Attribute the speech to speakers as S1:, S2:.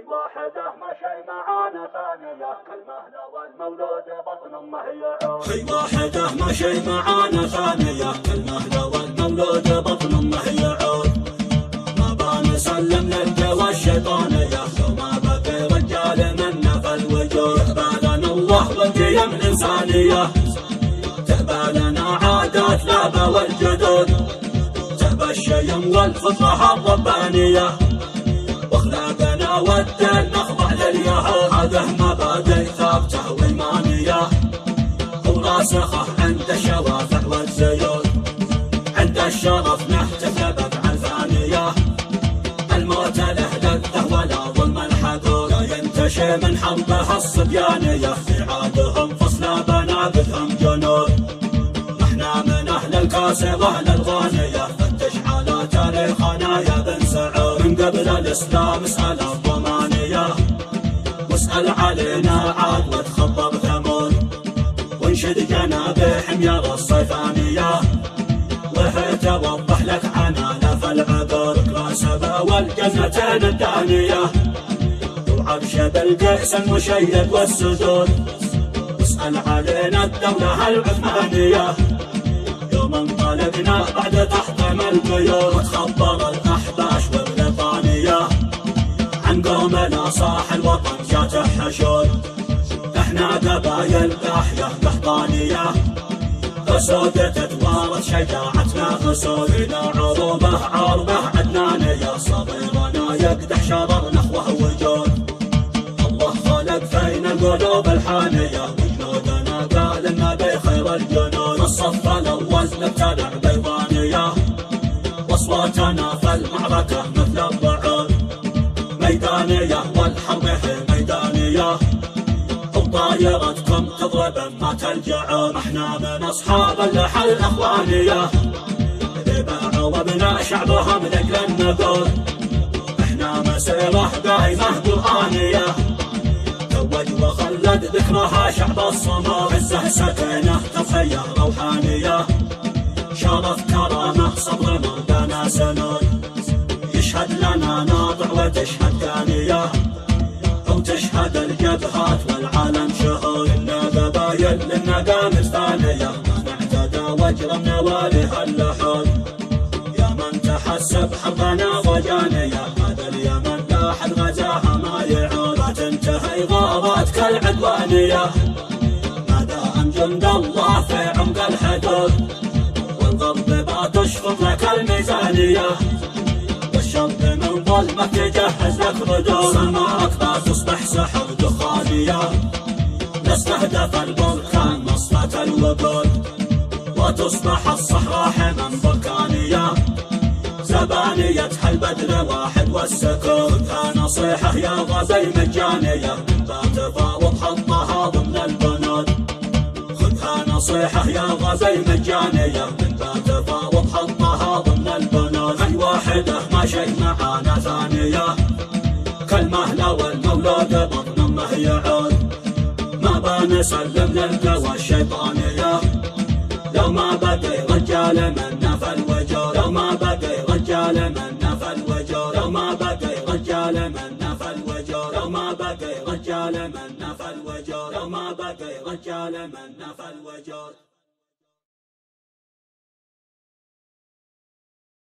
S1: واحدة مشي معانا ثانية كالمهلة والمولود بطن أمه يعود.
S2: خي واحدة مشي معانا ثانية كالمهلة والمولود بطن أمه يعود. ما بنسلم للقوى الشيطانية لو ما بقي رجال منا في الوجود. تقبلنا الله والقيم الإنسانية، تقبلنا عادات الآباء والجدود، تقبل الشيم والفطرة الربانية، واخلاقنا والدين نخضع لليهود. هذه مبادئ ثابته وإيمانية وراسخة عند الشوافع والزيود. عند الشرف نحتفل بأفعال ثانية، الموت له لذة ولا ظلم الحدود. ينتشي من حربها الصبيانية في عادهم فصل بنابلهم جنود. احنا من أهل الكاسة وأهل الغانية، فتش على تاريخنا يا بن سعود. من قبل الإسلام اسأل الضمانية، واسأل علينا عاد وتخبر ثمود. وانشد جنابه حمير الصيفانية، وهي توضح لك عنانا في العبر. كاسبة والجنتين الدانية، وعرش بالقيس المشيد والسدود. واسأل علينا الدولة العثمانية، يوم انطلقنا بعد تحطيم القيود. وتخبر الأحباش والبريطانية عن قومنا صاح الوطن جاته حشود. احنا قبايل ضاحية قحطانية، أسود تتوارث شجاعتنا أسود. فينا عروبة عربة عدنانية، صغيرنا يقدح شرر نخوة وجود. الله خلق فينا القلوب الحانية، وجنودنا قال النبي خير الجنود. الصف الأول نبتلع بيضانية، واصواتنا في المعركة مثل الرعود. ميدانية والحرب هي ميدانية، وطايرتكم تضرب ما تلجعون. احنا من اصحاب اللحى الاخوانية، اللي باعوا وابناء شعبهم لاجل النقود. احنا مسيرة دائمة قرآنية، توج وخلد ذكرها شعب الصمود. عزه سكينة تضحية روحانية، شرف كرامة صبر مرضانا سنود. يشهد لنا ناطع وتشهد ثانية، وتشهد الجبهات والعالم شهود. إنا قبايل لنا قامت ثانية، ما اعتدى وجرم نواليها اللحود. يا من تحسب حربنا ضجانية، هذا اليمن لا أحد غزاها ما يعود. لا تنتهي غاراتك العدوانية، ما دام جند الله في عمق الحدود. والغرب ما تشفط لك الميزانية، والشرق من ظلمك يجهز لك ردود. سماك ما تصبح سحر دخانية، نستهدف البركان مصفاة الوقود. وتصبح الصحراء حما بركانية، زبانية البدر واحد والسكون. خذها نصيحة يا غازي مجانية، من بات تفاوض حطها ضمن البنود. خذها نصيحة يا غازي مجانية، من بات تفاوض حطها ضمن البنود. أي واحدة ما شي معانا ثانية، كالمهلة والمولود بطن أمه يعود. ما بنسلم للقوى الشيطانية، لو ما بقي رجال منا في الوجود. لو ما بقي رجال منا في الوجود. لو ما بقي رجال منا في الوجود. لو ما بقي رجال منا في الوجود. لو ما بقي رجال منا في الوجود.